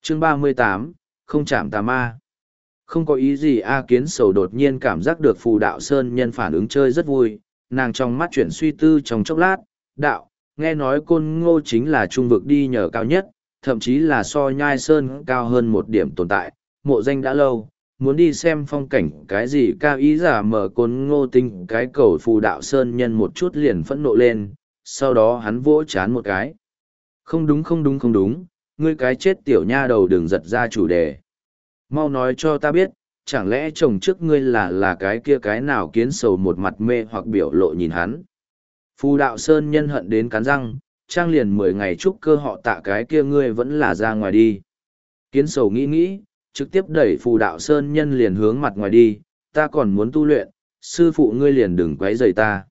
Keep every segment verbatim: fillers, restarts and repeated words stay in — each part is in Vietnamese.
Chương ba mươi tám, không chạm tà ma. Không có ý gì A Kiến Sầu đột nhiên cảm giác được phù đạo sơn nhân phản ứng chơi rất vui, nàng trong mắt chuyển suy tư trong chốc lát, đạo, nghe nói côn ngô chính là trung vực đi nhờ cao nhất, thậm chí là so nhai sơn cao hơn một điểm tồn tại, mộ danh đã lâu, muốn đi xem phong cảnh cái gì cao ý giả mở côn ngô tinh cái cầu phù đạo sơn nhân một chút liền phẫn nộ lên, sau đó hắn vỗ chán một cái. Không đúng không đúng không đúng, ngươi cái chết tiểu nha đầu đừng giật ra chủ đề. Mau nói cho ta biết, chẳng lẽ chồng trước ngươi là là cái kia cái nào Kiến Sầu một mặt mê hoặc biểu lộ nhìn hắn. Phù đạo sơn nhân hận đến cắn răng, trang liền mười ngày chúc cơ họ tạ cái kia ngươi vẫn là ra ngoài đi. Kiến Sầu nghĩ nghĩ, trực tiếp đẩy phù đạo sơn nhân liền hướng mặt ngoài đi, ta còn muốn tu luyện, sư phụ ngươi liền đừng quấy rầy ta.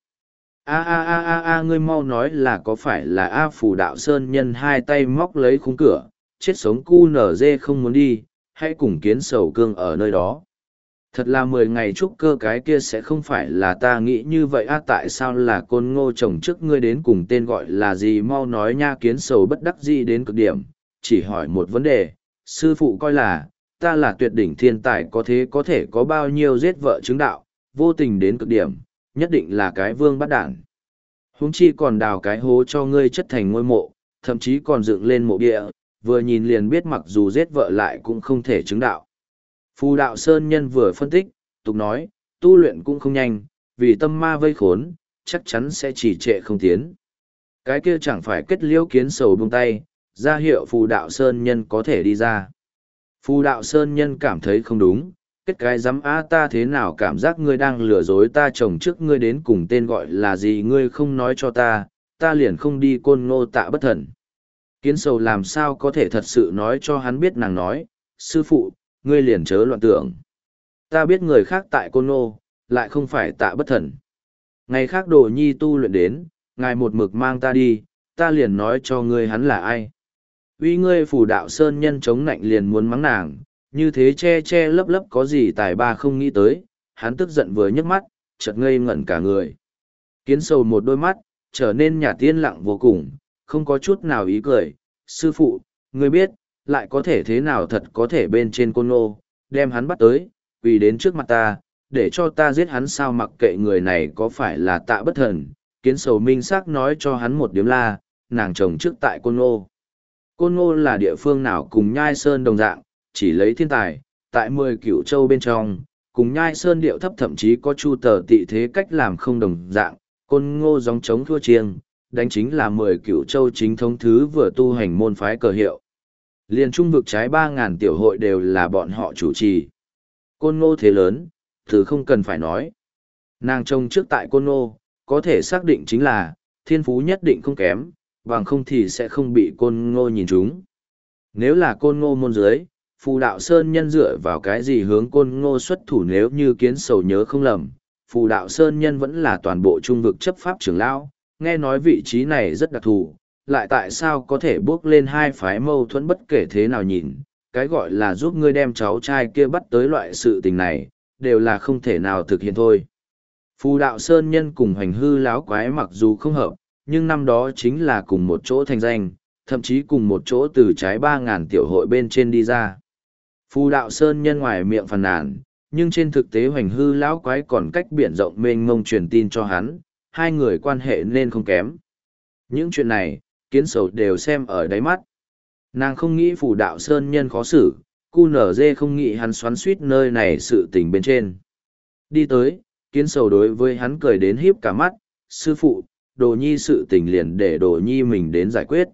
A a a a a ngươi mau nói là có phải là A phù đạo sơn nhân hai tay móc lấy khung cửa, chết sống cu nở dê không muốn đi, hãy cùng Kiến Sầu cương ở nơi đó. Thật là mười ngày chúc cơ cái kia sẽ không phải là ta nghĩ như vậy á, tại sao là côn ngô chồng trước ngươi đến cùng tên gọi là gì mau nói nha. Kiến Sầu bất đắc dĩ đến cực điểm, chỉ hỏi một vấn đề, sư phụ coi là, ta là tuyệt đỉnh thiên tài có thế có thể có bao nhiêu giết vợ chứng đạo, vô tình đến cực điểm, nhất định là cái vương bắt đản. Huống chi còn đào cái hố cho ngươi chất thành ngôi mộ, thậm chí còn dựng lên mộ địa, vừa nhìn liền biết mặc dù giết vợ lại cũng không thể chứng đạo. Phù đạo sơn nhân vừa phân tích, tục nói, tu luyện cũng không nhanh, vì tâm ma vây khốn, chắc chắn sẽ chỉ trệ không tiến. Cái kia chẳng phải kết liễu Kiến Sầu buông tay, ra hiệu phù đạo sơn nhân có thể đi ra. Phù đạo sơn nhân cảm thấy không đúng, kết cái dám á ta thế nào cảm giác ngươi đang lừa dối ta chồng trước ngươi đến cùng tên gọi là gì ngươi không nói cho ta, ta liền không đi côn ngô tạ bất thần. Kiến Sầu làm sao có thể thật sự nói cho hắn biết nàng nói, sư phụ, ngươi liền chớ loạn tưởng. Ta biết người khác tại côn ngô, lại không phải tạ bất thần. Ngày khác đồ nhi tu luyện đến, ngài một mực mang ta đi, ta liền nói cho ngươi hắn là ai. Uy ngươi phù đạo sơn nhân chống nạnh liền muốn mắng nàng, như thế che che lấp lấp có gì tài ba không nghĩ tới, hắn tức giận vừa nhấc mắt, chợt ngây ngẩn cả người. Kiến Sầu một đôi mắt, trở nên nhạt tiên lặng vô cùng, không có chút nào ý cười. Sư phụ, ngươi biết, lại có thể thế nào thật có thể bên trên côn ngô, đem hắn bắt tới, quỳ đến trước mặt ta, để cho ta giết hắn sao mặc kệ người này có phải là tạ bất thần. Kiến Sầu minh xác nói cho hắn một điếm la, nàng chồng trước tại côn ngô. Côn ngô là địa phương nào cùng nhai sơn đồng dạng, chỉ lấy thiên tài, tại mười cửu châu bên trong, cùng nhai sơn điệu thấp thậm chí có chu tờ tị thế cách làm không đồng dạng, côn ngô gióng trống thua chiêng, đánh chính là mười cửu châu chính thống thứ vừa tu hành môn phái cờ hiệu. Liên trung vực trái ba ngàn tiểu hội đều là bọn họ chủ trì. Côn ngô thế lớn, thứ không cần phải nói. Nàng trông trước tại côn ngô, có thể xác định chính là, thiên phú nhất định không kém, bằng không thì sẽ không bị côn ngô nhìn trúng. Nếu là côn ngô môn dưới, phù đạo sơn nhân dựa vào cái gì hướng côn ngô xuất thủ nếu như Kiến Sầu nhớ không lầm, phù đạo sơn nhân vẫn là toàn bộ trung vực chấp pháp trưởng lão, nghe nói vị trí này rất đặc thù, lại tại sao có thể bước lên hai phái mâu thuẫn bất kể thế nào nhìn, cái gọi là giúp ngươi đem cháu trai kia bắt tới loại sự tình này, đều là không thể nào thực hiện thôi. Phù đạo sơn nhân cùng hành hư láo quái mặc dù không hợp, nhưng năm đó chính là cùng một chỗ thành danh, thậm chí cùng một chỗ từ trái ba ngàn tiểu hội bên trên đi ra. Phù đạo sơn nhân ngoài miệng phàn nàn, nhưng trên thực tế hoành hư lão quái còn cách biển rộng mênh mông truyền tin cho hắn, hai người quan hệ nên không kém. Những chuyện này, Kiến Sầu đều xem ở đáy mắt. Nàng không nghĩ phù đạo sơn nhân khó xử, cu nở dê không nghĩ hắn xoắn suýt nơi này sự tình bên trên. Đi tới, Kiến Sầu đối với hắn cười đến híp cả mắt, sư phụ, đồ nhi sự tình liền để đồ nhi mình đến giải quyết.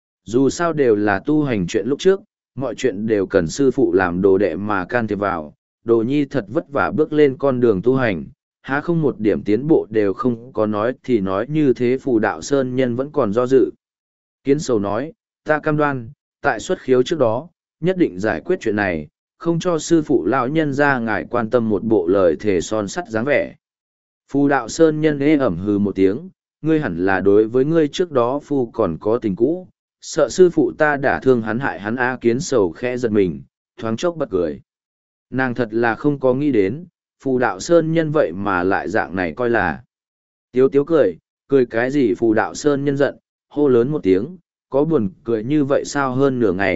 Dù sao đều là tu hành chuyện lúc trước, mọi chuyện đều cần sư phụ làm đồ đệ mà can thiệp vào, đồ nhi thật vất vả bước lên con đường tu hành, há không một điểm tiến bộ đều không có nói thì nói như thế phù đạo sơn nhân vẫn còn do dự. Kiến Sầu nói, ta cam đoan, tại xuất khiếu trước đó, nhất định giải quyết chuyện này, không cho sư phụ lão nhân ra ngài quan tâm một bộ lời thề son sắt dáng vẻ. Phù đạo sơn nhân ê ẩm hừ một tiếng, ngươi hẳn là đối với ngươi trước đó phu còn có tình cũ, sợ sư phụ ta đả thương hắn hại hắn A. Kiến Sầu khẽ giật mình, thoáng chốc bật cười. Nàng thật là không có nghĩ đến, phù đạo sơn nhân vậy mà lại dạng này coi là. Tiếu tiếu cười, cười cái gì phù đạo sơn nhân giận, hô lớn một tiếng, có buồn cười như vậy sao hơn nửa ngày,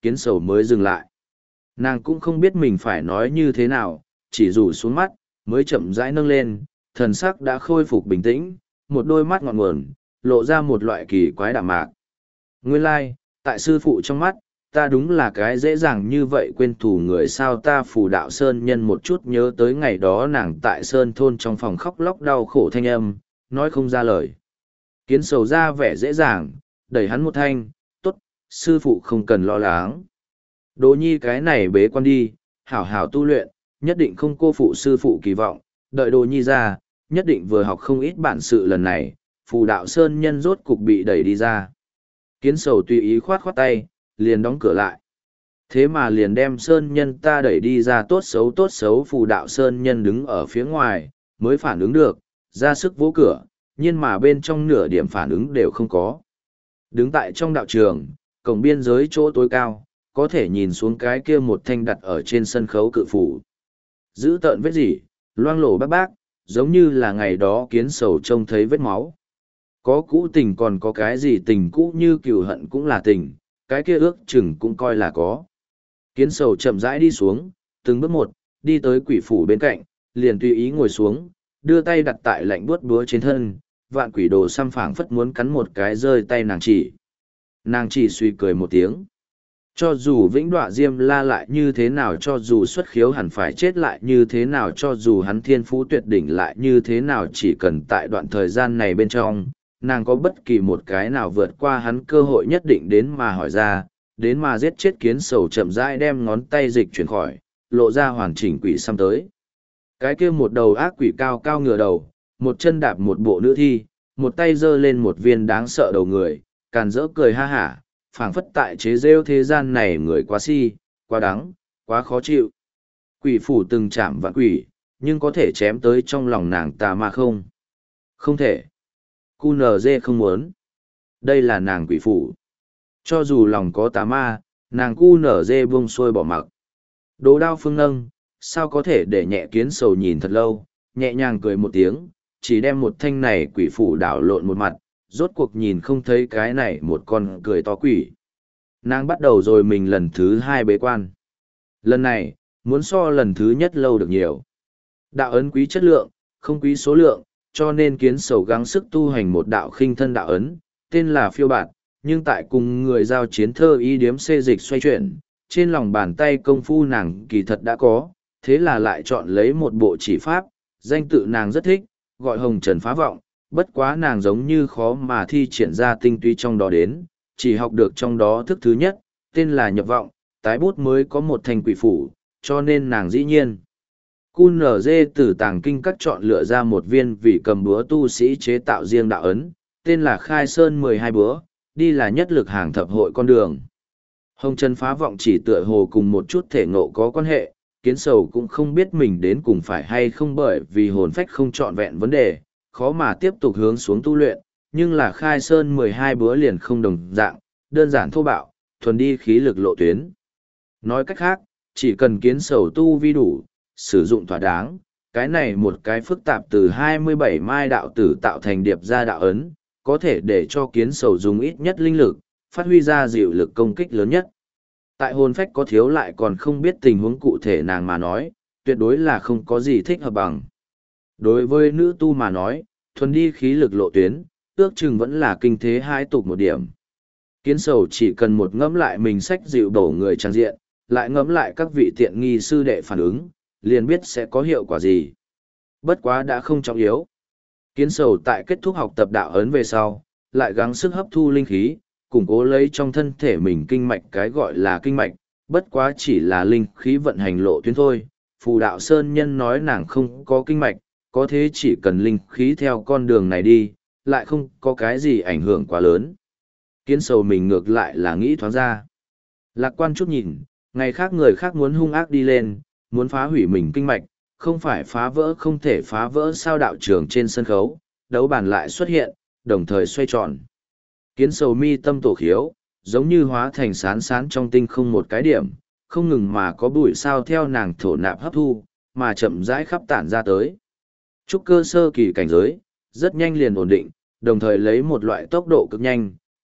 kiến sầu mới dừng lại. Nàng cũng không biết mình phải nói như thế nào, chỉ rủ xuống mắt, mới chậm rãi nâng lên, thần sắc đã khôi phục bình tĩnh, một đôi mắt ngọn nguồn, lộ ra một loại kỳ quái đạm mạc. Nguyên lai, like, tại sư phụ trong mắt, ta đúng là cái dễ dàng như vậy quên thù người sao ta phù đạo sơn nhân một chút nhớ tới ngày đó nàng tại sơn thôn trong phòng khóc lóc đau khổ thanh âm, nói không ra lời. Kiến sầu ra vẻ dễ dàng, đẩy hắn một thanh, tốt, sư phụ không cần lo lắng. Đỗ nhi cái này bế quan đi, hảo hảo tu luyện, nhất định không cô phụ sư phụ kỳ vọng, đợi Đỗ nhi ra, nhất định vừa học không ít bản sự lần này, phù đạo sơn nhân rốt cục bị đẩy đi ra. Kiến sầu tùy ý khoát khoát tay, liền đóng cửa lại. Thế mà liền đem sơn nhân ta đẩy đi ra tốt xấu tốt xấu phù đạo sơn nhân đứng ở phía ngoài, mới phản ứng được, ra sức vỗ cửa, nhưng mà bên trong nửa điểm phản ứng đều không có. Đứng tại trong đạo trường, cổng biên giới chỗ tối cao, có thể nhìn xuống cái kia một thanh đặt ở trên sân khấu cự phủ. Giữ tợn vết gì, loang lổ bác bác, giống như là ngày đó kiến sầu trông thấy vết máu. Có cũ tình còn có cái gì tình cũ như cừu hận cũng là tình, cái kia ước chừng cũng coi là có. Kiến sầu chậm rãi đi xuống, từng bước một, đi tới quỷ phủ bên cạnh, liền tùy ý ngồi xuống, đưa tay đặt tại lạnh buốt búa trên thân, vạn quỷ đồ xăm phảng phất muốn cắn một cái rơi tay nàng chỉ. Nàng chỉ suy cười một tiếng. Cho dù vĩnh đọa diêm la lại như thế nào, cho dù xuất khiếu hẳn phải chết lại như thế nào, cho dù hắn thiên phú tuyệt đỉnh lại như thế nào, chỉ cần tại đoạn thời gian này bên trong, nàng có bất kỳ một cái nào vượt qua hắn cơ hội nhất định đến mà hỏi ra, đến mà giết chết kiến sầu chậm rãi đem ngón tay dịch chuyển khỏi, lộ ra hoàn chỉnh quỷ xăm tới. Cái kia một đầu ác quỷ cao cao ngửa đầu, một chân đạp một bộ nữ thi, một tay giơ lên một viên đáng sợ đầu người, càn rỡ cười ha hả, phảng phất tại chế rêu thế gian này người quá si, quá đắng, quá khó chịu. Quỷ phủ từng chạm vạn quỷ, nhưng có thể chém tới trong lòng nàng tà ma không? Không thể. Cu nờ dê không muốn. Đây là nàng quỷ phủ. Cho dù lòng có tà ma, nàng cu nở dê buông xuôi bỏ mặc. Đồ đao phương nâng, sao có thể để nhẹ kiến sầu nhìn thật lâu, nhẹ nhàng cười một tiếng, chỉ đem một thanh này quỷ phủ đảo lộn một mặt, rốt cuộc nhìn không thấy cái này một con cười to quỷ. Nàng bắt đầu rồi mình lần thứ hai bế quan. Lần này, muốn so lần thứ nhất lâu được nhiều. Đạo ấn quý chất lượng, không quý số lượng, cho nên kiến sầu gắng sức tu hành một đạo khinh thân đạo ấn, tên là phiêu bạt, nhưng tại cùng người giao chiến thơ y điếm xê dịch xoay chuyển, trên lòng bàn tay công phu nàng kỳ thật đã có, thế là lại chọn lấy một bộ chỉ pháp, danh tự nàng rất thích, gọi hồng trần phá vọng, bất quá nàng giống như khó mà thi triển ra tinh túy trong đó đến, chỉ học được trong đó thức thứ nhất, tên là nhập vọng, tái bút mới có một thành quỷ phủ, cho nên nàng dĩ nhiên. Cun nở dê từ tàng kinh các chọn lựa ra một viên vì cầm búa tu sĩ chế tạo riêng đạo ấn, tên là khai sơn mười hai búa, đi là nhất lực hàng thập hội con đường. Hồng Trần phá vọng chỉ tựa hồ cùng một chút thể ngộ có quan hệ, kiến sầu cũng không biết mình đến cùng phải hay không bởi vì hồn phách không trọn vẹn vấn đề, khó mà tiếp tục hướng xuống tu luyện, nhưng là khai sơn mười hai búa liền không đồng dạng, đơn giản thô bạo, thuần đi khí lực lộ tuyến. Nói cách khác, chỉ cần kiến sầu tu vi đủ, sử dụng thỏa đáng, cái này một cái phức tạp từ hai mươi bảy mai đạo tử tạo thành điệp ra đạo ấn, có thể để cho kiến sầu dùng ít nhất linh lực, phát huy ra dịu lực công kích lớn nhất. Tại hồn phách có thiếu lại còn không biết tình huống cụ thể nàng mà nói, tuyệt đối là không có gì thích hợp bằng. Đối với nữ tu mà nói, thuần đi khí lực lộ tuyến, ước chừng vẫn là kinh thế hai tục một điểm. Kiến sầu chỉ cần một ngẫm lại mình sách dịu đổ người trang diện, lại ngẫm lại các vị tiện nghi sư đệ phản ứng, liền biết sẽ có hiệu quả gì. Bất quá đã không trọng yếu. Kiến sầu tại kết thúc học tập đạo ấn về sau, lại gắng sức hấp thu linh khí, củng cố lấy trong thân thể mình kinh mạch, cái gọi là kinh mạch, bất quá chỉ là linh khí vận hành lộ tuyến thôi. Phù đạo sơn nhân nói nàng không có kinh mạch, có thế chỉ cần linh khí theo con đường này đi, lại không có cái gì ảnh hưởng quá lớn. Kiến sầu mình ngược lại là nghĩ thoáng ra. Lạc quan chút nhìn, ngày khác người khác muốn hung ác đi lên, muốn phá hủy mình kinh mạch, không phải phá vỡ không thể phá vỡ sao đạo trường trên sân khấu, đấu bàn lại xuất hiện, đồng thời xoay tròn. Kiến sầu mi tâm tổ khiếu, giống như hóa thành sán sán trong tinh không một cái điểm, không ngừng mà có bụi sao theo nàng thổ nạp hấp thu, mà chậm rãi khắp tản ra tới. Trúc cơ sơ kỳ cảnh giới, rất nhanh liền ổn định, đồng thời lấy một loại tốc độ cực nhanh,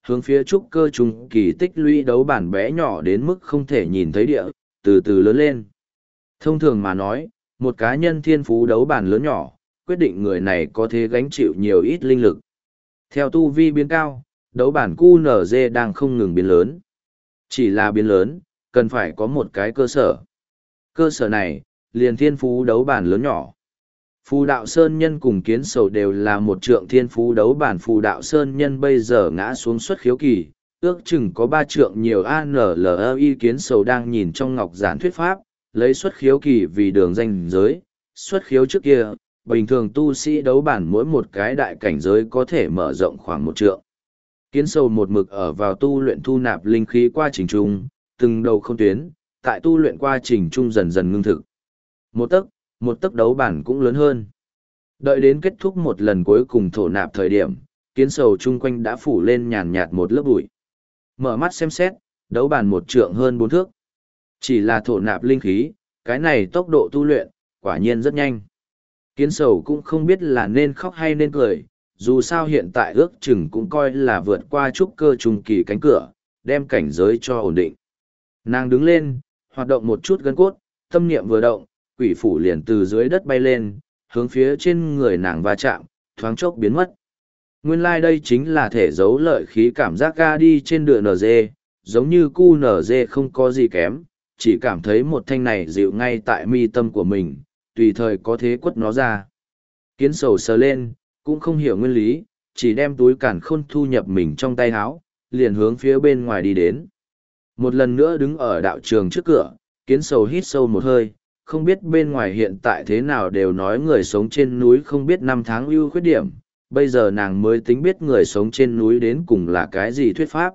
hướng phía trúc cơ trung kỳ tích lũy đấu bản bé nhỏ đến mức không thể nhìn thấy địa, từ từ lớn lên. Thông thường mà nói, một cá nhân thiên phú đấu bản lớn nhỏ, quyết định người này có thể gánh chịu nhiều ít linh lực. Theo tu vi biến cao, đấu bản cu nở dê đang không ngừng biến lớn. Chỉ là biến lớn, cần phải có một cái cơ sở. Cơ sở này, liền thiên phú đấu bản lớn nhỏ. Phù đạo Sơn Nhân cùng Kiến Sầu đều là một trượng thiên phú đấu bản. Phù đạo Sơn Nhân bây giờ ngã xuống xuất khiếu kỳ, ước chừng có ba trượng nhiều. a en lờ i Kiến Sầu đang nhìn trong ngọc giản thuyết pháp, lấy xuất khiếu kỳ vì đường danh giới. Xuất khiếu trước kia, bình thường tu sĩ đấu bản mỗi một cái đại cảnh giới có thể mở rộng khoảng một trượng. Kiến Sầu một mực ở vào tu luyện thu nạp linh khí qua trình trung, từng đầu không tuyến, tại tu luyện qua trình trung dần dần ngưng thực. Một tấc, một tấc đấu bản cũng lớn hơn. Đợi đến kết thúc một lần cuối cùng thổ nạp thời điểm, Kiến Sầu chung quanh đã phủ lên nhàn nhạt một lớp bụi. Mở mắt xem xét, đấu bản một trượng hơn bốn thước. Chỉ là thổ nạp linh khí, cái này tốc độ tu luyện, quả nhiên rất nhanh. Kiến Sầu cũng không biết là nên khóc hay nên cười, dù sao hiện tại ước chừng cũng coi là vượt qua trúc cơ trung kỳ cánh cửa, đem cảnh giới cho ổn định. Nàng đứng lên, hoạt động một chút gân cốt, tâm niệm vừa động, quỷ phủ liền từ dưới đất bay lên, hướng phía trên người nàng va chạm, thoáng chốc biến mất. Nguyên lai like đây chính là thể giấu lợi khí cảm giác ga đi trên đựa en giê, giống như cu en giê không có gì kém, chỉ cảm thấy một thanh này dịu ngay tại mi tâm của mình, tùy thời có thế quất nó ra. Kiến Sầu sờ lên, cũng không hiểu nguyên lý, chỉ đem túi càn khôn thu nhập mình trong tay áo, liền hướng phía bên ngoài đi đến. Một lần nữa đứng ở đạo trường trước cửa, Kiến Sầu hít sâu một hơi, không biết bên ngoài hiện tại thế nào đều nói người sống trên núi không biết năm tháng ưu khuyết điểm, bây giờ nàng mới tính biết người sống trên núi đến cùng là cái gì thuyết pháp.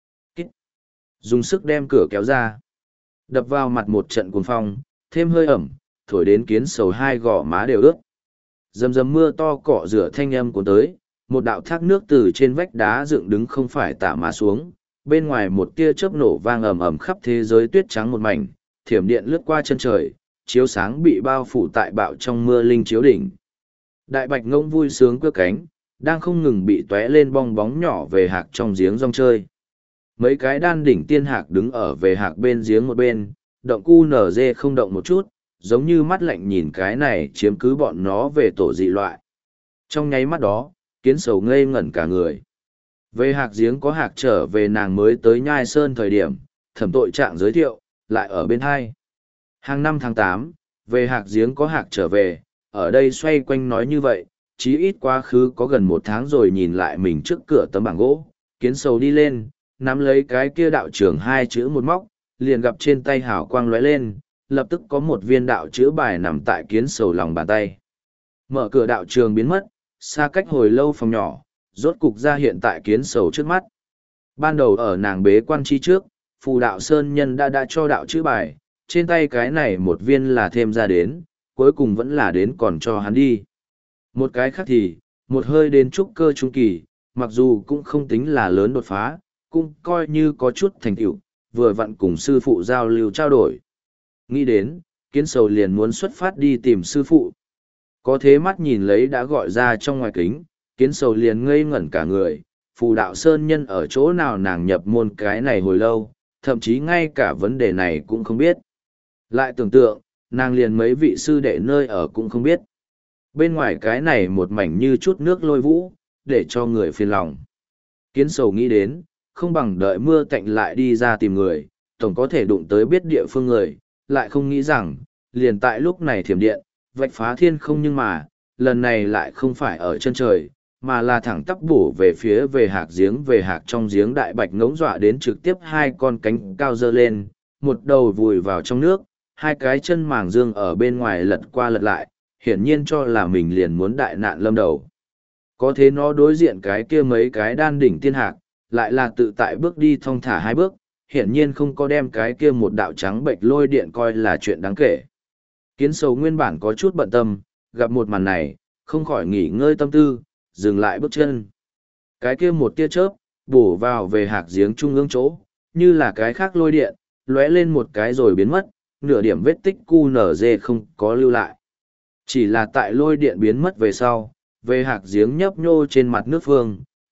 Dùng sức đem cửa kéo ra, đập vào mặt một trận cuồng phong, thêm hơi ẩm, thổi đến Kiến Sầu hai gò má đều ướt. Dầm dầm mưa to cọ rửa thanh âm cuốn tới, một đạo thác nước từ trên vách đá dựng đứng không phải tả mà xuống, bên ngoài một tia chớp nổ vang ầm ầm khắp thế giới tuyết trắng một mảnh, thiểm điện lướt qua chân trời, chiếu sáng bị bao phủ tại bạo trong mưa linh chiếu đỉnh. Đại bạch ngỗng vui sướng cưa cánh, đang không ngừng bị tóe lên bong bóng nhỏ về hạc trong giếng rong chơi. Mấy cái đan đỉnh tiên hạc đứng ở về hạc bên giếng một bên, động cu nở dê không động một chút, giống như mắt lạnh nhìn cái này chiếm cứ bọn nó về tổ dị loại. Trong nháy mắt đó, Kiến Sầu ngây ngẩn cả người. Về hạc giếng có hạc trở về nàng mới tới Nhai Sơn thời điểm, thẩm tội trạng giới thiệu, lại ở bên hai. Hàng năm tháng tám, về hạc giếng có hạc trở về, ở đây xoay quanh nói như vậy, chí ít quá khứ có gần một tháng rồi nhìn lại mình trước cửa tấm bảng gỗ, Kiến Sầu đi lên, nắm lấy cái kia đạo trưởng hai chữ một móc, liền gặp trên tay hào quang lóe lên, lập tức có một viên đạo chữ bài nằm tại Kiến Sầu lòng bàn tay. Mở cửa đạo trường biến mất, xa cách hồi lâu phòng nhỏ, rốt cục ra hiện tại Kiến Sầu trước mắt. Ban đầu ở nàng bế quan chi trước, phù đạo Sơn Nhân đã đã cho đạo chữ bài, trên tay cái này một viên là thêm ra đến, cuối cùng vẫn là đến còn cho hắn đi. Một cái khác thì, một hơi đến trúc cơ trung kỳ, mặc dù cũng không tính là lớn đột phá, cũng coi như có chút thành tựu, vừa vặn cùng sư phụ giao lưu trao đổi. Nghĩ đến, Kiến Sầu liền muốn xuất phát đi tìm sư phụ. Có thế mắt nhìn lấy đã gọi ra trong ngoài kính, Kiến Sầu liền ngây ngẩn cả người, phù đạo Sơn Nhân ở chỗ nào nàng nhập môn cái này hồi lâu, thậm chí ngay cả vấn đề này cũng không biết. Lại tưởng tượng, nàng liền mấy vị sư đệ nơi ở cũng không biết. Bên ngoài cái này một mảnh như chút nước lôi vũ, để cho người phiền lòng. Kiến Sầu nghĩ đến, không bằng đợi mưa tạnh lại đi ra tìm người, tổng có thể đụng tới biết địa phương người, lại không nghĩ rằng, liền tại lúc này thiểm điện, vạch phá thiên không nhưng mà, lần này lại không phải ở chân trời, mà là thẳng tắp bổ về phía về hạc giếng về hạc trong giếng đại bạch ngỗng dọa đến trực tiếp hai con cánh cao dơ lên, một đầu vùi vào trong nước, hai cái chân màng dương ở bên ngoài lật qua lật lại, hiển nhiên cho là mình liền muốn đại nạn lâm đầu. Có thế nó đối diện cái kia mấy cái đan đỉnh tiên hạc, lại là tự tại bước đi thong thả hai bước, hiển nhiên không có đem cái kia một đạo trắng bệch lôi điện coi là chuyện đáng kể. Kiến Sầu nguyên bản có chút bận tâm, gặp một màn này, không khỏi nghỉ ngơi tâm tư, dừng lại bước chân. Cái kia một tia chớp, bổ vào về hạc giếng trung ương chỗ, như là cái khác lôi điện, lóe lên một cái rồi biến mất, nửa điểm vết tích cu nở dê không có lưu lại. Chỉ là tại lôi điện biến mất về sau, về hạc giếng nhấp nhô trên mặt nước phương,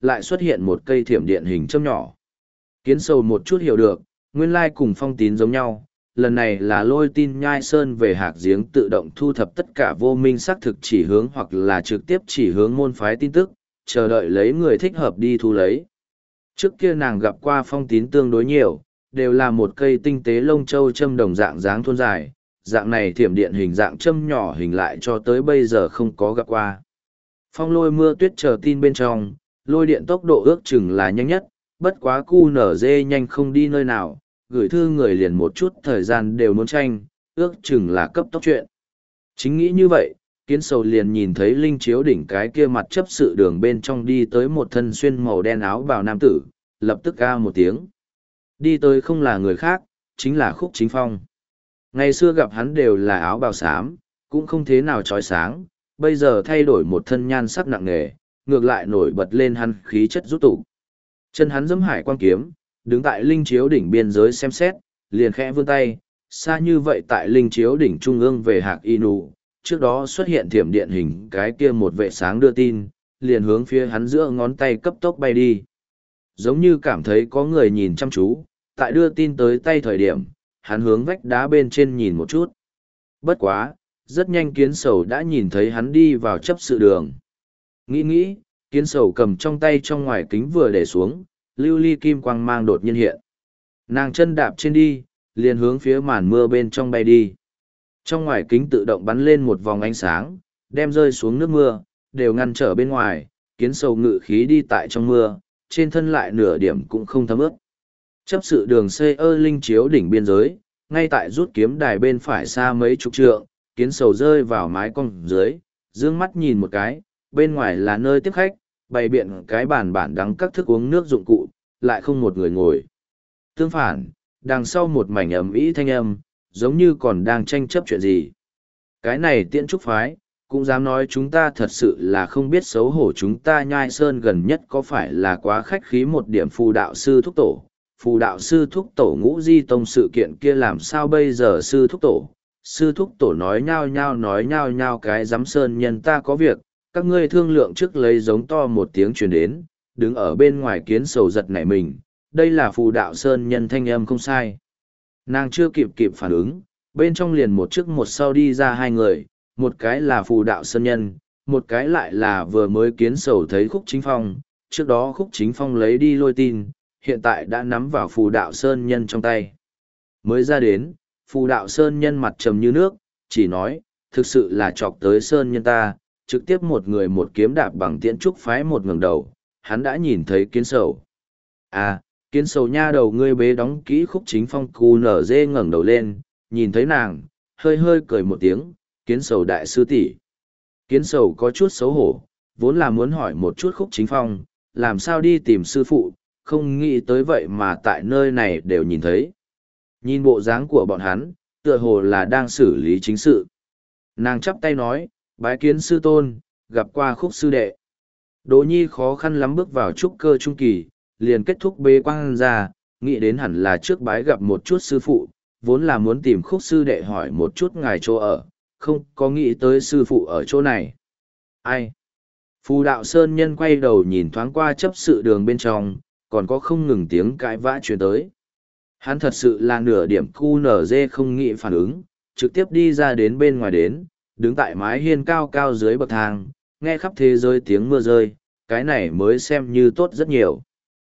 lại xuất hiện một cây thiểm điện hình châm nhỏ. Kiến sầu một chút hiểu được, nguyên lai cùng phong tín giống nhau, lần này là lôi tin nhai sơn về hạc giếng tự động thu thập tất cả vô minh xác thực chỉ hướng hoặc là trực tiếp chỉ hướng môn phái tin tức, chờ đợi lấy người thích hợp đi thu lấy. Trước kia nàng gặp qua phong tín tương đối nhiều, đều là một cây tinh tế lông châu châm đồng dạng dáng thôn dài, dạng này thiểm điện hình dạng châm nhỏ hình lại cho tới bây giờ không có gặp qua. Phong lôi mưa tuyết chờ tin bên trong, lôi điện tốc độ ước chừng là nhanh nhất, bất quá cu nở dê nhanh không đi nơi nào, gửi thư người liền một chút thời gian đều muốn tranh, ước chừng là cấp tốc chuyện. Chính nghĩ như vậy, kiến sầu liền nhìn thấy linh chiếu đỉnh cái kia mặt chấp sự đường bên trong đi tới một thân xuyên màu đen áo bào nam tử, lập tức ca một tiếng. Đi tới không là người khác, chính là Khúc Chính Phong. Ngày xưa gặp hắn đều là áo bào xám, cũng không thế nào trói sáng, bây giờ thay đổi một thân nhan sắc nặng nề, ngược lại nổi bật lên hắn khí chất rút tụ. Chân hắn giẫm hải quan kiếm, đứng tại linh chiếu đỉnh biên giới xem xét, liền khẽ vươn tay, xa như vậy tại linh chiếu đỉnh trung ương về hạc inu, trước đó xuất hiện thiểm điện hình cái kia một vệ sáng đưa tin, liền hướng phía hắn giữa ngón tay cấp tốc bay đi. Giống như cảm thấy có người nhìn chăm chú, tại đưa tin tới tay thời điểm, hắn hướng vách đá bên trên nhìn một chút. Bất quá, rất nhanh kiến sầu đã nhìn thấy hắn đi vào chấp sự đường. Nghĩ nghĩ, kiến sầu cầm trong tay trong ngoài kính vừa để xuống, lưu ly kim quang mang đột nhiên hiện. Nàng chân đạp trên đi, liền hướng phía màn mưa bên trong bay đi. Trong ngoài kính tự động bắn lên một vòng ánh sáng, đem rơi xuống nước mưa, đều ngăn trở bên ngoài, kiến sầu ngự khí đi tại trong mưa, trên thân lại nửa điểm cũng không thấm ướt. Chấp sự đường xây ơ linh chiếu đỉnh biên giới, ngay tại rút kiếm đài bên phải xa mấy chục trượng, kiến sầu rơi vào mái cong dưới, dương mắt nhìn một cái, bên ngoài là nơi tiếp khách, bày biện cái bàn bản đắng các thức uống nước dụng cụ, lại không một người ngồi. Tương phản, đằng sau một mảnh ầm ĩ thanh âm, giống như còn đang tranh chấp chuyện gì. Cái này tiễn trúc phái, cũng dám nói chúng ta thật sự là không biết xấu hổ, chúng ta nhai sơn gần nhất có phải là quá khách khí một điểm. Phù đạo sư thúc tổ. Phù đạo sư thúc tổ ngũ di tông sự kiện kia làm sao bây giờ sư thúc tổ? Sư thúc tổ nói nhao nhao nói nhao nhao cái giám sơn nhân ta có việc, các ngươi thương lượng trước lấy giống to một tiếng truyền đến, đứng ở bên ngoài kiến sầu giật nảy mình, đây là phù đạo sơn nhân thanh âm không sai. Nàng chưa kịp kịp phản ứng, bên trong liền một trước một sau đi ra hai người, một cái là phù đạo sơn nhân, một cái lại là vừa mới kiến sầu thấy Khúc Chính Phong, trước đó Khúc Chính Phong lấy đi lôi tin, hiện tại đã nắm vào phù đạo sơn nhân trong tay. Mới ra đến, phù đạo sơn nhân mặt trầm như nước, chỉ nói, thực sự là chọc tới sơn nhân ta, trực tiếp một người một kiếm đạp bằng tiễn trúc phái một ngẩng đầu, hắn đã nhìn thấy kiến sầu. À, kiến sầu nha đầu ngươi bế đóng kỹ Khúc Chính Phong cù nở dê ngẩng đầu lên, nhìn thấy nàng, hơi hơi cười một tiếng, kiến sầu đại sư tỷ. Kiến sầu có chút xấu hổ, vốn là muốn hỏi một chút Khúc Chính Phong, làm sao đi tìm sư phụ, không nghĩ tới vậy mà tại nơi này đều nhìn thấy. Nhìn bộ dáng của bọn hắn, tựa hồ là đang xử lý chính sự. Nàng chắp tay nói, bái kiến sư tôn, gặp qua Khúc sư đệ. Đỗ Nhi khó khăn lắm bước vào trúc cơ trung kỳ, liền kết thúc bế quang ra, nghĩ đến hẳn là trước bái gặp một chút sư phụ, vốn là muốn tìm Khúc sư đệ hỏi một chút ngài chỗ ở, không có nghĩ tới sư phụ ở chỗ này. Ai? Phù đạo sơn nhân quay đầu nhìn thoáng qua chấp sự đường bên trong, còn có không ngừng tiếng cãi vã truyền tới. Hắn thật sự là nửa điểm cu nở dê không nghĩ phản ứng, trực tiếp đi ra đến bên ngoài đến, đứng tại mái hiên cao cao dưới bậc thang, nghe khắp thế giới tiếng mưa rơi, cái này mới xem như tốt rất nhiều.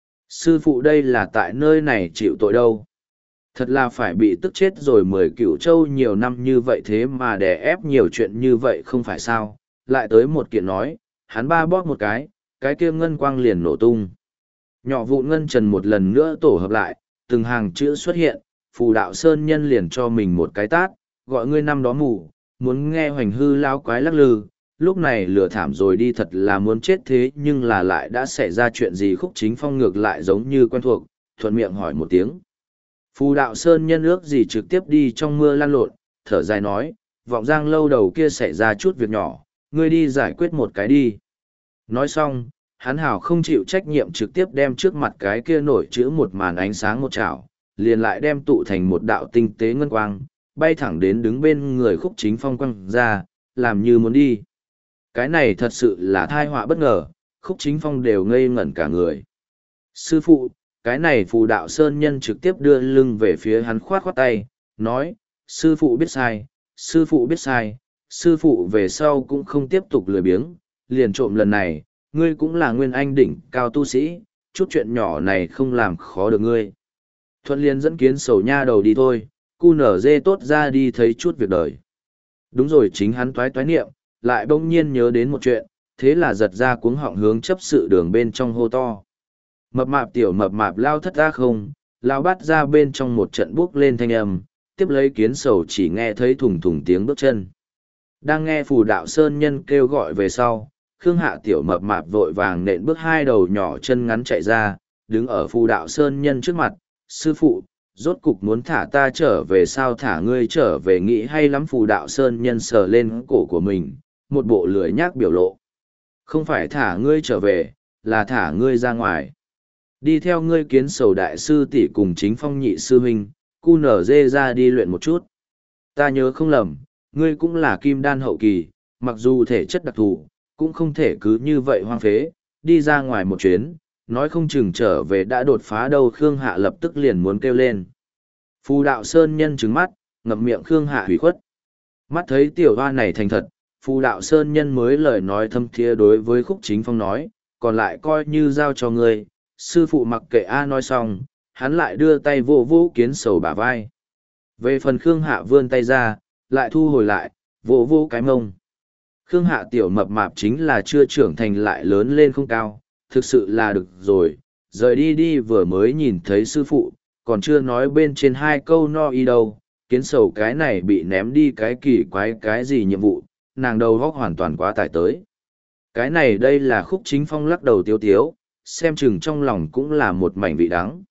Sư phụ đây là tại nơi này chịu tội đâu. Thật là phải bị tức chết rồi. Mười cửu châu nhiều năm như vậy thế mà đè ép nhiều chuyện như vậy không phải sao. Lại tới một kiện nói, hắn ba bóp một cái, cái kia ngân quang liền nổ tung. Nhỏ vụn ngân trần một lần nữa tổ hợp lại, từng hàng chữ xuất hiện, phù đạo sơn nhân liền cho mình một cái tát, gọi ngươi năm đó mù, muốn nghe hoành hư lao quái lắc lư, lúc này lừa thảm rồi đi, thật là muốn chết thế nhưng là lại đã xảy ra chuyện gì. Khúc Chính Phong ngược lại giống như quen thuộc, thuận miệng hỏi một tiếng. Phù đạo sơn nhân ước gì trực tiếp đi trong mưa lăn lộn, thở dài nói, vọng giang lâu đầu kia xảy ra chút việc nhỏ, ngươi đi giải quyết một cái đi. Nói xong, hắn hảo không chịu trách nhiệm trực tiếp đem trước mặt cái kia nổi chữ một màn ánh sáng một chảo, liền lại đem tụ thành một đạo tinh tế ngân quang, bay thẳng đến đứng bên người Khúc Chính Phong quăng ra, làm như muốn đi. Cái này thật sự là thai họa bất ngờ, Khúc Chính Phong đều ngây ngẩn cả người. Sư phụ, cái này phù đạo sơn nhân trực tiếp đưa lưng về phía hắn khoát khoát tay, nói, sư phụ biết sai, sư phụ biết sai, sư phụ về sau cũng không tiếp tục lười biếng, liền trộm lần này, ngươi cũng là nguyên anh đỉnh cao tu sĩ, chút chuyện nhỏ này không làm khó được ngươi. Thuận liền dẫn Kiến Sầu nha đầu đi thôi, cu nở dê tốt ra đi thấy chút việc đời. Đúng rồi, chính hắn toái toái niệm, lại bỗng nhiên nhớ đến một chuyện, thế là giật ra cuống họng hướng chấp sự đường bên trong hô to. Mập mạp tiểu mập mạp lao thất ra không, lao bắt ra bên trong một trận bước lên thanh âm, tiếp lấy Kiến Sầu chỉ nghe thấy thùng thùng tiếng bước chân. Đang nghe phù đạo sơn nhân kêu gọi về sau, Khương Hạ tiểu mập mạp vội vàng nện bước hai đầu nhỏ chân ngắn chạy ra, đứng ở phù đạo sơn nhân trước mặt, sư phụ, rốt cục muốn thả ta trở về sao thả ngươi trở về nghĩ hay lắm phù đạo sơn nhân sờ lên cổ của mình, một bộ lười nhác biểu lộ. Không phải thả ngươi trở về, là thả ngươi ra ngoài. Đi theo ngươi Kiến Sầu đại sư tỷ cùng Chính Phong nhị sư huynh, cu nở dê ra đi luyện một chút. Ta nhớ không lầm, ngươi cũng là kim đan hậu kỳ, mặc dù thể chất đặc thù, cũng không thể cứ như vậy hoang phế, đi ra ngoài một chuyến, nói không chừng trở về đã đột phá đâu. Khương Hạ lập tức liền muốn kêu lên. Phù đạo sơn nhân trừng mắt, ngậm miệng Khương Hạ hủy khuất. Mắt thấy tiểu hoa này thành thật, phù đạo sơn nhân mới lời nói thâm thiế đối với Khúc Chính Phong nói, còn lại coi như giao cho ngươi. Sư phụ mặc kệ A nói xong, hắn lại đưa tay vô vô Kiến Sầu bả vai. Về phần Khương Hạ vươn tay ra, lại thu hồi lại, vô vô cái mông. Khương Hạ tiểu mập mạp chính là chưa trưởng thành lại lớn lên không cao, thực sự là được rồi, rời đi đi vừa mới nhìn thấy sư phụ, còn chưa nói bên trên hai câu no y đâu, Kiến Sầu cái này bị ném đi cái kỳ quái cái gì nhiệm vụ, nàng đầu góc hoàn toàn quá tải tới. Cái này đây là Khúc Chính Phong lắc đầu tiếu tiếu, xem chừng trong lòng cũng là một mảnh vị đắng.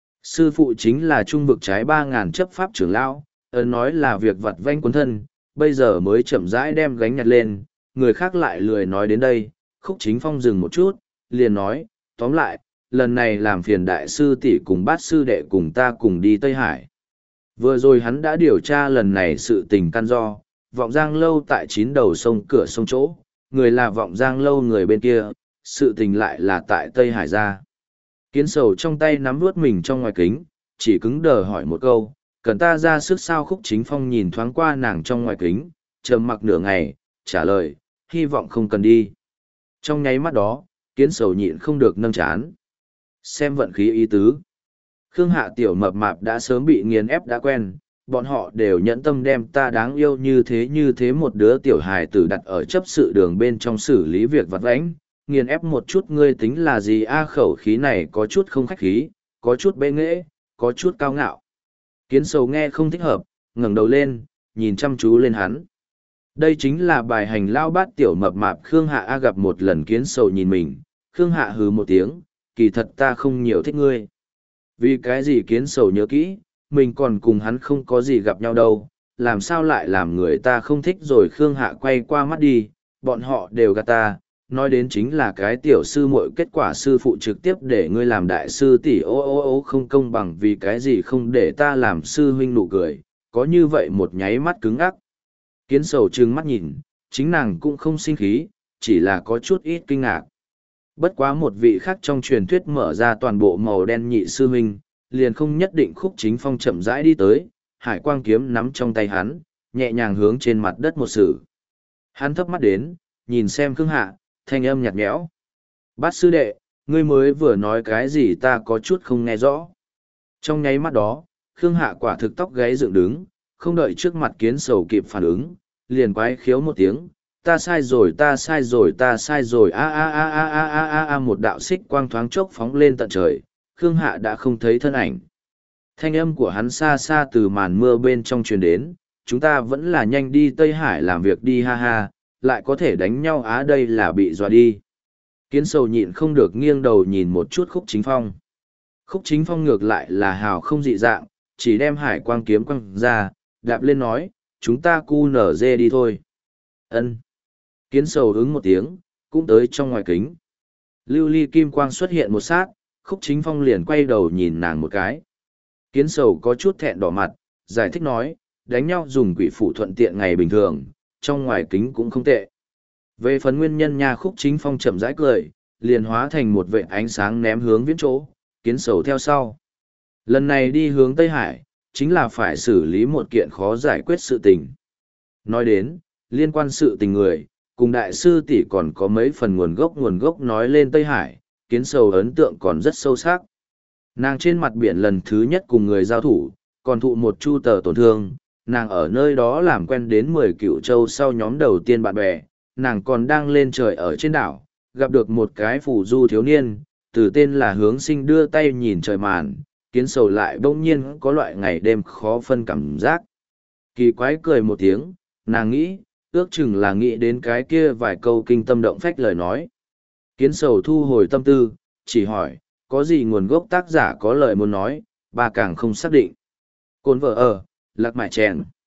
Sư phụ chính là trung vực trái ba ngàn chấp pháp trưởng lão, ấn nói là việc vặt vanh quấn thân, bây giờ mới chậm rãi đem gánh nhặt lên, người khác lại lười nói đến đây. Khúc Chính Phong dừng một chút, liền nói, tóm lại, lần này làm phiền đại sư tỷ cùng bát sư đệ cùng ta cùng đi Tây Hải. Vừa rồi hắn đã điều tra lần này sự tình căn do, Vọng Giang lâu tại chín đầu sông cửa sông chỗ, người là Vọng Giang lâu người bên kia, sự tình lại là tại Tây Hải ra. Kiến Sầu trong tay nắm vuốt mình trong ngoài kính, chỉ cứng đờ hỏi một câu, cần ta ra sức sao? Khúc Chính Phong nhìn thoáng qua nàng trong ngoài kính, trầm mặc nửa ngày, trả lời, hy vọng không cần đi. Trong nháy mắt đó, Kiến Sầu nhịn không được nâng chán. Xem vận khí ý tứ. Khương Hạ tiểu mập mạp đã sớm bị nghiền ép đã quen, bọn họ đều nhẫn tâm đem ta đáng yêu như thế như thế một đứa tiểu hài tử đặt ở chấp sự đường bên trong xử lý việc vặt vãnh, nghiền ép một chút ngươi tính là gì a? Khẩu khí này có chút không khách khí, có chút bệ nghễ, có chút cao ngạo. Kiến Sầu nghe không thích hợp, ngẩng đầu lên, nhìn chăm chú lên hắn. Đây chính là bài hành lao bát tiểu mập mạp Khương Hạ A. Gặp một lần Kiến Sầu nhìn mình, Khương Hạ hừ một tiếng, kỳ thật ta không nhiều thích ngươi. Vì cái gì? Kiến Sầu nhớ kỹ, mình còn cùng hắn không có gì gặp nhau đâu, làm sao lại làm người ta không thích rồi? Khương Hạ quay qua mắt đi, bọn họ đều gạt ta, nói đến chính là cái tiểu sư muội, kết quả sư phụ trực tiếp để ngươi làm đại sư tỷ, ô ô ô không công bằng, vì cái gì không để ta làm sư huynh? Nụ cười, có như vậy một nháy mắt cứng ắc. Kiến Sầu trừng mắt nhìn, chính nàng cũng không sinh khí, chỉ là có chút ít kinh ngạc. Bất quá một vị khác trong truyền thuyết mở ra toàn bộ màu đen nhị sư huynh, liền không nhất định. Khúc Chính Phong chậm rãi đi tới, hải quang kiếm nắm trong tay hắn, nhẹ nhàng hướng trên mặt đất một sử. Hắn thấp mắt đến, nhìn xem Khương Hạ, thanh âm nhạt nhẽo. Bát sư đệ, ngươi mới vừa nói cái gì ta có chút không nghe rõ. Trong nháy mắt đó, Khương Hạ quả thực tóc gáy dựng đứng, không đợi trước mặt Kiến Sầu kịp phản ứng, liền quái khiếu một tiếng, ta sai rồi ta sai rồi ta sai rồi a a a a a a a a. Một đạo xích quang thoáng chốc phóng lên tận trời, Khương Hạ đã không thấy thân ảnh. Thanh âm của hắn xa xa từ màn mưa bên trong truyền đến, chúng ta vẫn là nhanh đi Tây Hải làm việc đi ha ha, lại có thể đánh nhau á? Đây là bị dọa đi. Kiến Sầu nhịn không được nghiêng đầu nhìn một chút Khúc Chính Phong. Khúc Chính Phong ngược lại là hào không dị dạng, chỉ đem hải quang kiếm quăng ra, đạp lên nói, chúng ta cu nở dê đi thôi. Ân. Kiến Sầu ứng một tiếng, cũng tới trong ngoài kính. Lưu ly kim quang xuất hiện một sát, Khúc Chính Phong liền quay đầu nhìn nàng một cái. Kiến Sầu có chút thẹn đỏ mặt, giải thích nói, đánh nhau dùng quỷ phủ thuận tiện ngày bình thường, trong ngoài kính cũng không tệ. Về phần nguyên nhân nha, Khúc Chính Phong chậm rãi cười, liền hóa thành một vệ ánh sáng ném hướng viễn chỗ, kiến sầu theo sau. Lần này đi hướng Tây Hải, chính là phải xử lý một kiện khó giải quyết sự tình. Nói đến, liên quan sự tình người, cùng đại sư tỷ còn có mấy phần nguồn gốc nguồn gốc nói lên Tây Hải, kiến sầu ấn tượng còn rất sâu sắc. Nàng trên mặt biển lần thứ nhất cùng người giao thủ, còn thụ một chu tờ tổn thương, nàng ở nơi đó làm quen đến mười cựu châu sau nhóm đầu tiên bạn bè, nàng còn đang lên trời ở trên đảo, gặp được một cái phù du thiếu niên, từ tên là Hướng Sinh đưa tay nhìn trời màn, kiến sầu lại bỗng nhiên có loại ngày đêm khó phân cảm giác. Kỳ quái cười một tiếng, nàng nghĩ, ước chừng là nghĩ đến cái kia vài câu kinh tâm động phách lời nói. Kiến sầu thu hồi tâm tư, chỉ hỏi, có gì nguồn gốc tác giả có lời muốn nói, bà càng không xác định. Cồn vợ ở, lạc mại chèn.